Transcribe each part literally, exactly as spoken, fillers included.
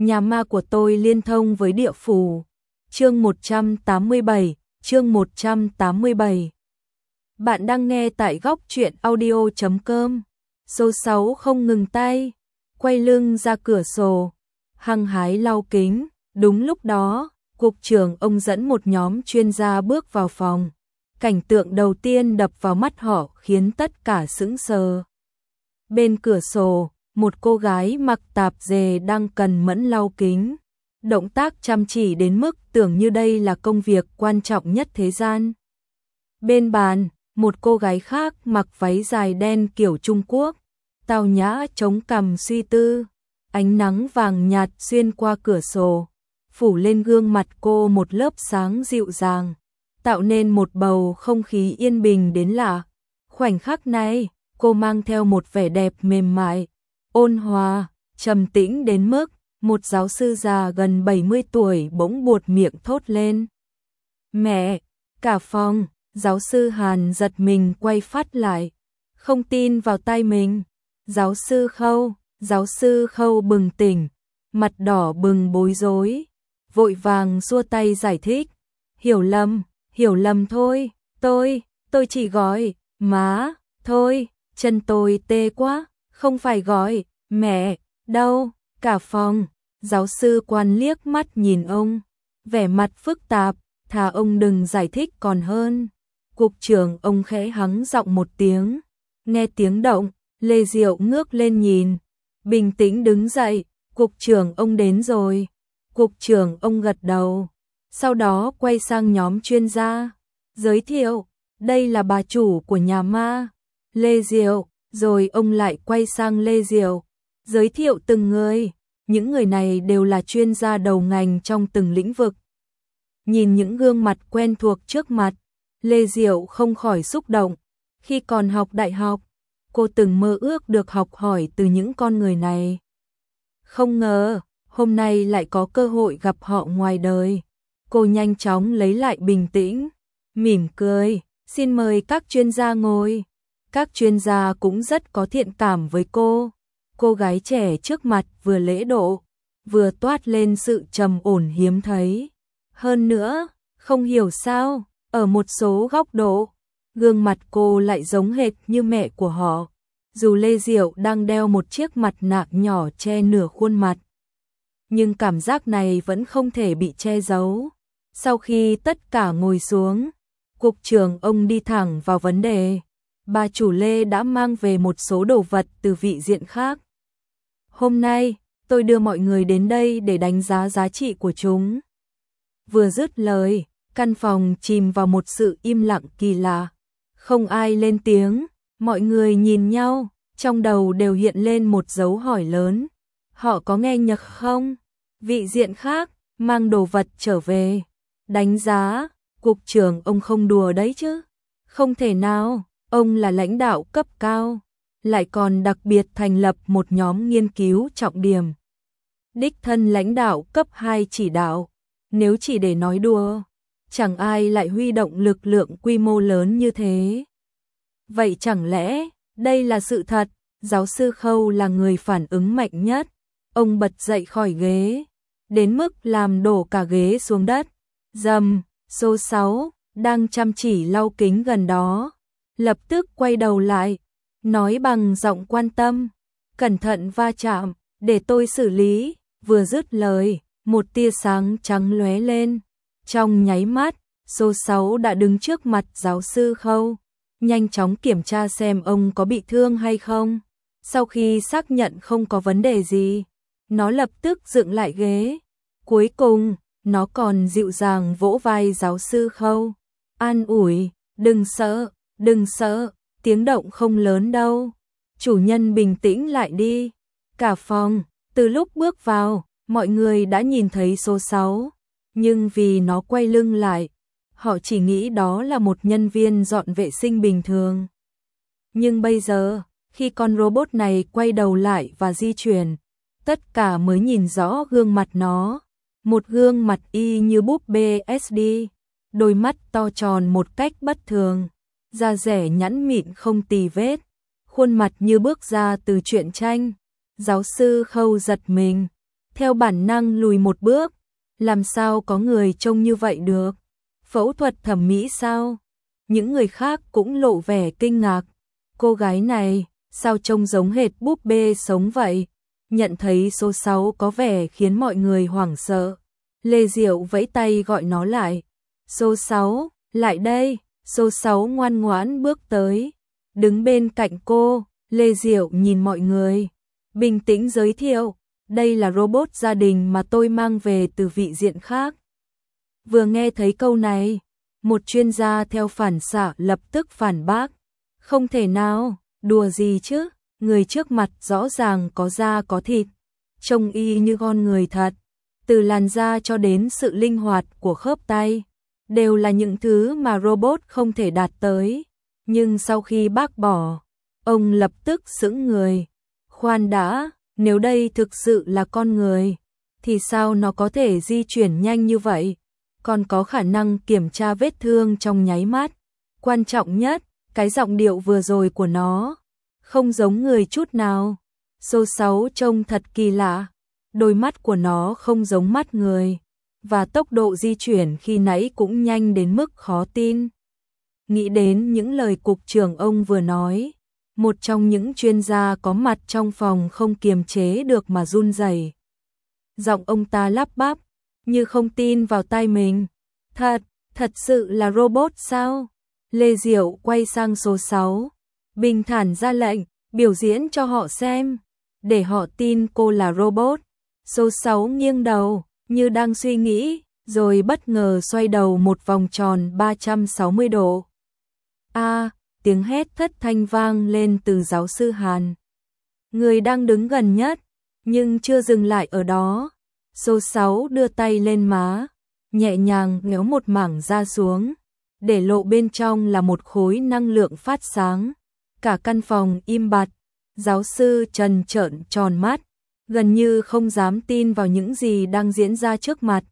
Nhà ma của tôi liên thông với địa phủ. Chương một trăm tám mươi bảy, chương một trăm tám mươi bảy. Bạn đang nghe tại góc truyện audio chấm com. Số sáu không ngừng tay, quay lưng ra cửa sổ, hăng hái lau kính. Đúng lúc đó, cục trưởng ông dẫn một nhóm chuyên gia bước vào phòng. Cảnh tượng đầu tiên đập vào mắt họ khiến tất cả sững sờ. Bên cửa sổ, một cô gái mặc tạp dề đang cần mẫn lau kính. Động tác chăm chỉ đến mức tưởng như đây là công việc quan trọng nhất thế gian. Bên bàn, một cô gái khác mặc váy dài đen kiểu Trung Quốc, tao nhã chống cằm suy tư. Ánh nắng vàng nhạt xuyên qua cửa sổ, phủ lên gương mặt cô một lớp sáng dịu dàng, tạo nên một bầu không khí yên bình đến lạ. Khoảnh khắc này, cô mang theo một vẻ đẹp mềm mại, ôn hòa, trầm tĩnh đến mức một giáo sư già gần bảy mươi tuổi bỗng buột miệng thốt lên. Mẹ! Cả phòng, giáo sư Hàn giật mình quay phát lại, không tin vào tai mình. Giáo sư Khâu, giáo sư Khâu bừng tỉnh, mặt đỏ bừng bối rối, vội vàng xua tay giải thích. Hiểu lầm, hiểu lầm thôi, tôi, tôi chỉ gọi, má, thôi, chân tôi tê quá, không phải gọi, mẹ, đâu. Cả phòng, giáo sư Quan liếc mắt nhìn ông, vẻ mặt phức tạp, thà ông đừng giải thích còn hơn. Cục trưởng ông khẽ hắng giọng một tiếng, nghe tiếng động, Lê Diệu ngước lên nhìn, bình tĩnh đứng dậy. Cục trưởng ông đến rồi. Cục trưởng ông gật đầu, sau đó quay sang nhóm chuyên gia, giới thiệu, đây là bà chủ của nhà ma, Lê Diệu. Rồi ông lại quay sang Lê Diệu, giới thiệu từng người. Những người này đều là chuyên gia đầu ngành trong từng lĩnh vực. Nhìn những gương mặt quen thuộc trước mặt, Lê Diệu không khỏi xúc động. Khi còn học đại học, cô từng mơ ước được học hỏi từ những con người này. Không ngờ, hôm nay lại có cơ hội gặp họ ngoài đời. Cô nhanh chóng lấy lại bình tĩnh, mỉm cười, xin mời các chuyên gia ngồi. Các chuyên gia cũng rất có thiện cảm với cô. Cô gái trẻ trước mặt vừa lễ độ, vừa toát lên sự trầm ổn hiếm thấy. Hơn nữa, không hiểu sao, ở một số góc độ, gương mặt cô lại giống hệt như mẹ của họ. Dù Lê Diệu đang đeo một chiếc mặt nạ nhỏ che nửa khuôn mặt, nhưng cảm giác này vẫn không thể bị che giấu. Sau khi tất cả ngồi xuống, cục trưởng ông đi thẳng vào vấn đề. Bà chủ Lê đã mang về một số đồ vật từ vị diện khác. Hôm nay, tôi đưa mọi người đến đây để đánh giá giá trị của chúng. Vừa dứt lời, căn phòng chìm vào một sự im lặng kỳ lạ. Không ai lên tiếng, mọi người nhìn nhau, trong đầu đều hiện lên một dấu hỏi lớn. Họ có nghe nhầm không? Vị diện khác, mang đồ vật trở về. Đánh giá, cục trưởng ông không đùa đấy chứ. Không thể nào, ông là lãnh đạo cấp cao, lại còn đặc biệt thành lập một nhóm nghiên cứu trọng điểm. Đích thân lãnh đạo cấp hai chỉ đạo, nếu chỉ để nói đùa, chẳng ai lại huy động lực lượng quy mô lớn như thế. Vậy chẳng lẽ, đây là sự thật? Giáo sư Khâu là người phản ứng mạnh nhất. Ông bật dậy khỏi ghế, đến mức làm đổ cả ghế xuống đất. Dầm, số sáu, đang chăm chỉ lau kính gần đó, lập tức quay đầu lại, nói bằng giọng quan tâm, cẩn thận va chạm, để tôi xử lý. Vừa dứt lời, một tia sáng trắng lóe lên. Trong nháy mắt, số sáu đã đứng trước mặt giáo sư Khâu, nhanh chóng kiểm tra xem ông có bị thương hay không. Sau khi xác nhận không có vấn đề gì, nó lập tức dựng lại ghế. Cuối cùng, nó còn dịu dàng vỗ vai giáo sư Khâu, an ủi, đừng sợ, đừng sợ, tiếng động không lớn đâu. Chủ nhân bình tĩnh lại đi. Cả phòng, từ lúc bước vào, mọi người đã nhìn thấy số sáu, nhưng vì nó quay lưng lại, họ chỉ nghĩ đó là một nhân viên dọn vệ sinh bình thường. Nhưng bây giờ, khi con robot này quay đầu lại và di chuyển, tất cả mới nhìn rõ gương mặt nó. Một gương mặt y như búp bê ét đê, đôi mắt to tròn một cách bất thường, da dẻ nhẵn mịn không tì vết, khuôn mặt như bước ra từ truyện tranh. Giáo sư Khâu giật mình, theo bản năng lùi một bước. Làm sao có người trông như vậy được? Phẫu thuật thẩm mỹ sao? Những người khác cũng lộ vẻ kinh ngạc. Cô gái này, sao trông giống hệt búp bê sống vậy? Nhận thấy số sáu có vẻ khiến mọi người hoảng sợ. Lê Diệu vẫy tay gọi nó lại. Số sáu, lại đây. Số sáu ngoan ngoãn bước tới. Đứng bên cạnh cô, Lê Diệu nhìn mọi người. Bình tĩnh giới thiệu. Đây là robot gia đình mà tôi mang về từ vị diện khác. Vừa nghe thấy câu này, một chuyên gia theo phản xạ lập tức phản bác. Không thể nào, đùa gì chứ, người trước mặt rõ ràng có da có thịt, trông y như con người thật. Từ làn da cho đến sự linh hoạt của khớp tay, đều là những thứ mà robot không thể đạt tới. Nhưng sau khi bác bỏ, ông lập tức sững người. Khoan đã, nếu đây thực sự là con người, thì sao nó có thể di chuyển nhanh như vậy? Còn có khả năng kiểm tra vết thương trong nháy mắt. Quan trọng nhất, cái giọng điệu vừa rồi của nó không giống người chút nào. Số sáu trông thật kỳ lạ. Đôi mắt của nó không giống mắt người, và tốc độ di chuyển khi nãy cũng nhanh đến mức khó tin. Nghĩ đến những lời cục trưởng ông vừa nói, một trong những chuyên gia có mặt trong phòng không kiềm chế được mà run rẩy. Giọng ông ta lắp bắp, như không tin vào tai mình. Thật, thật sự là robot sao? Lê Diệu quay sang số sáu, bình thản ra lệnh, biểu diễn cho họ xem, để họ tin cô là robot. Số sáu nghiêng đầu, như đang suy nghĩ, rồi bất ngờ xoay đầu một vòng tròn ba trăm sáu mươi độ. A, tiếng hét thất thanh vang lên từ giáo sư Hàn. Người đang đứng gần nhất, nhưng chưa dừng lại ở đó. Số sáu đưa tay lên má, nhẹ nhàng nhéo một mảng da xuống, để lộ bên trong là một khối năng lượng phát sáng. Cả căn phòng im bặt, giáo sư Trần trợn tròn mắt, gần như không dám tin vào những gì đang diễn ra trước mặt.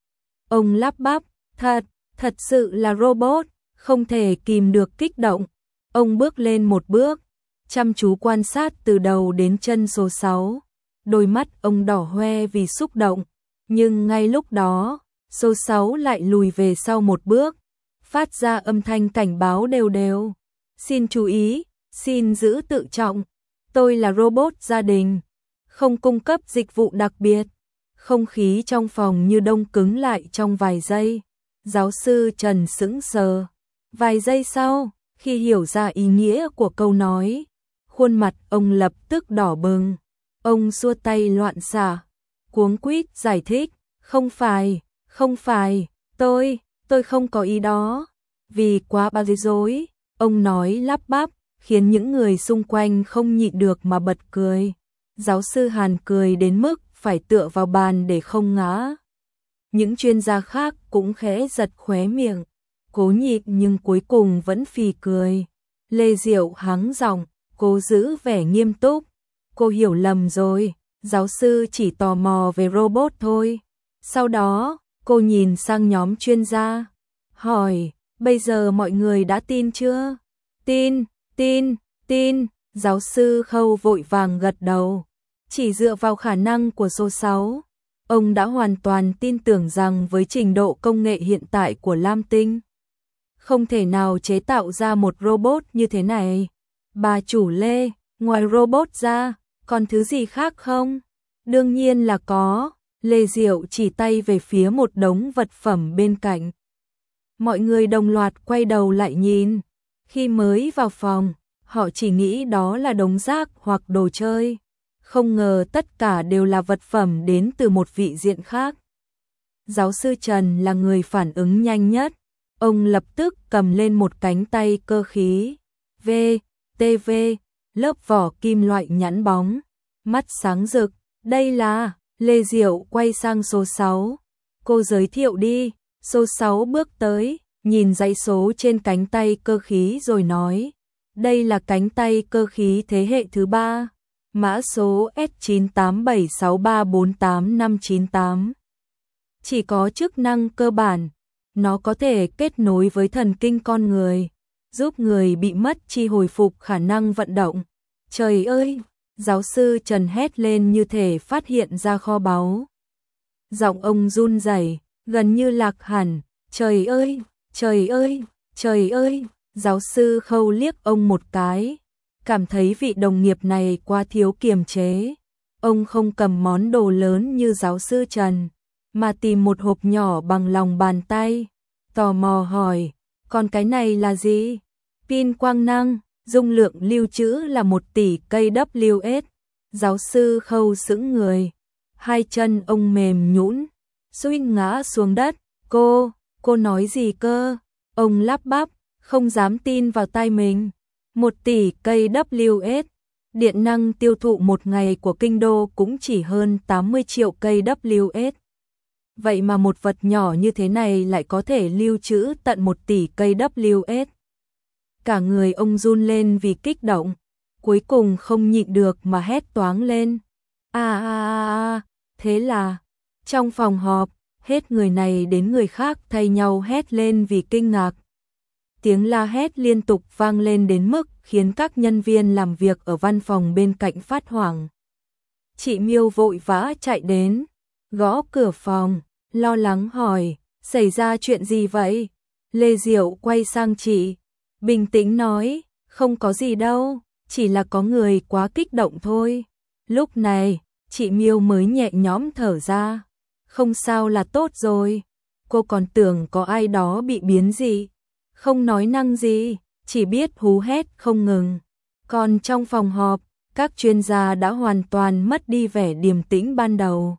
Ông lắp bắp, thật, thật sự là robot, không thể kìm được kích động. Ông bước lên một bước, chăm chú quan sát từ đầu đến chân số sáu. Đôi mắt ông đỏ hoe vì xúc động, nhưng ngay lúc đó, số sáu lại lùi về sau một bước, phát ra âm thanh cảnh báo đều đều. Xin chú ý, xin giữ tự trọng, tôi là robot gia đình, không cung cấp dịch vụ đặc biệt. Không khí trong phòng như đông cứng lại trong vài giây. Giáo sư Trần sững sờ. Vài giây sau, khi hiểu ra ý nghĩa của câu nói, khuôn mặt ông lập tức đỏ bừng. Ông xua tay loạn xạ, cuống quýt giải thích, không phải, không phải, tôi, tôi không có ý đó. Vì quá bối rối, ông nói lắp bắp, khiến những người xung quanh không nhịn được mà bật cười. Giáo sư Hàn cười đến mức phải tựa vào bàn để không ngã. Những chuyên gia khác cũng khẽ giật khóe miệng, cố nhịn nhưng cuối cùng vẫn phì cười. Lê Diệu hắng giọng, cố giữ vẻ nghiêm túc. Cô hiểu lầm rồi, giáo sư chỉ tò mò về robot thôi. Sau đó, cô nhìn sang nhóm chuyên gia, hỏi, bây giờ mọi người đã tin chưa? Tin, tin, tin, giáo sư Khâu vội vàng gật đầu. Chỉ dựa vào khả năng của số sáu, ông đã hoàn toàn tin tưởng rằng với trình độ công nghệ hiện tại của Lam Tinh, không thể nào chế tạo ra một robot như thế này. Bà chủ Lê, ngoài robot ra, còn thứ gì khác không? Đương nhiên là có. Lê Diệu chỉ tay về phía một đống vật phẩm bên cạnh. Mọi người đồng loạt quay đầu lại nhìn. Khi mới vào phòng, họ chỉ nghĩ đó là đống rác hoặc đồ chơi. Không ngờ tất cả đều là vật phẩm đến từ một vị diện khác. Giáo sư Trần là người phản ứng nhanh nhất. Ông lập tức cầm lên một cánh tay cơ khí. V, tê vê, lớp vỏ kim loại nhẵn bóng. Mắt sáng rực. Đây là... Lê Diệu quay sang số sáu. Cô giới thiệu đi. Số sáu bước tới, nhìn dãy số trên cánh tay cơ khí rồi nói. Đây là cánh tay cơ khí thế hệ thứ ba. Mã số S chín tám bảy sáu ba bốn tám năm chín tám. Chỉ có chức năng cơ bản. Nó có thể kết nối với thần kinh con người, giúp người bị mất chi hồi phục khả năng vận động. Trời ơi! Giáo sư Trần hét lên như thể phát hiện ra kho báu. Giọng ông run rẩy, gần như lạc hẳn. Trời ơi, trời ơi, trời ơi. Giáo sư Khâu liếc ông một cái, cảm thấy vị đồng nghiệp này quá thiếu kiềm chế. Ông không cầm món đồ lớn như giáo sư Trần, mà tìm một hộp nhỏ bằng lòng bàn tay. Tò mò hỏi, còn cái này là gì? Pin quang năng, dung lượng lưu trữ là một tỷ cây W S. Giáo sư Khâu sững người, hai chân ông mềm nhũn, suýt ngã xuống đất. Cô, cô nói gì cơ? Ông lắp bắp, không dám tin vào tai mình. Một tỷ cây W S, điện năng tiêu thụ một ngày của kinh đô cũng chỉ hơn tám mươi triệu cây W S. Vậy mà một vật nhỏ như thế này lại có thể lưu trữ tận một tỷ cây W S. Cả người ông run lên vì kích động, cuối cùng không nhịn được mà hét toáng lên. À à à, thế là, trong phòng họp, hết người này đến người khác thay nhau hét lên vì kinh ngạc. Tiếng la hét liên tục vang lên đến mức khiến các nhân viên làm việc ở văn phòng bên cạnh phát hoảng. Chị Miêu vội vã chạy đến, gõ cửa phòng, lo lắng hỏi, xảy ra chuyện gì vậy? Lê Diệu quay sang chị, bình tĩnh nói, không có gì đâu, chỉ là có người quá kích động thôi. Lúc này, chị Miêu mới nhẹ nhõm thở ra, không sao là tốt rồi. Cô còn tưởng có ai đó bị biến dị, không nói năng gì, chỉ biết hú hét không ngừng. Còn trong phòng họp, các chuyên gia đã hoàn toàn mất đi vẻ điềm tĩnh ban đầu.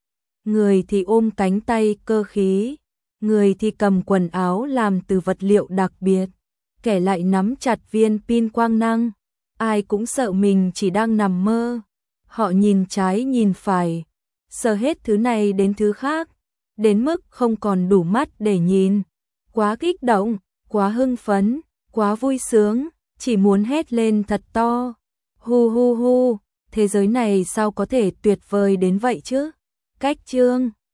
Người thì ôm cánh tay cơ khí, người thì cầm quần áo làm từ vật liệu đặc biệt, kẻ lại nắm chặt viên pin quang năng. Ai cũng sợ mình chỉ đang nằm mơ. Họ nhìn trái nhìn phải, sờ hết thứ này đến thứ khác, đến mức không còn đủ mắt để nhìn. Quá kích động, quá hưng phấn, quá vui sướng, chỉ muốn hét lên thật to. Hu hu hu, thế giới này sao có thể tuyệt vời đến vậy chứ? Cách chương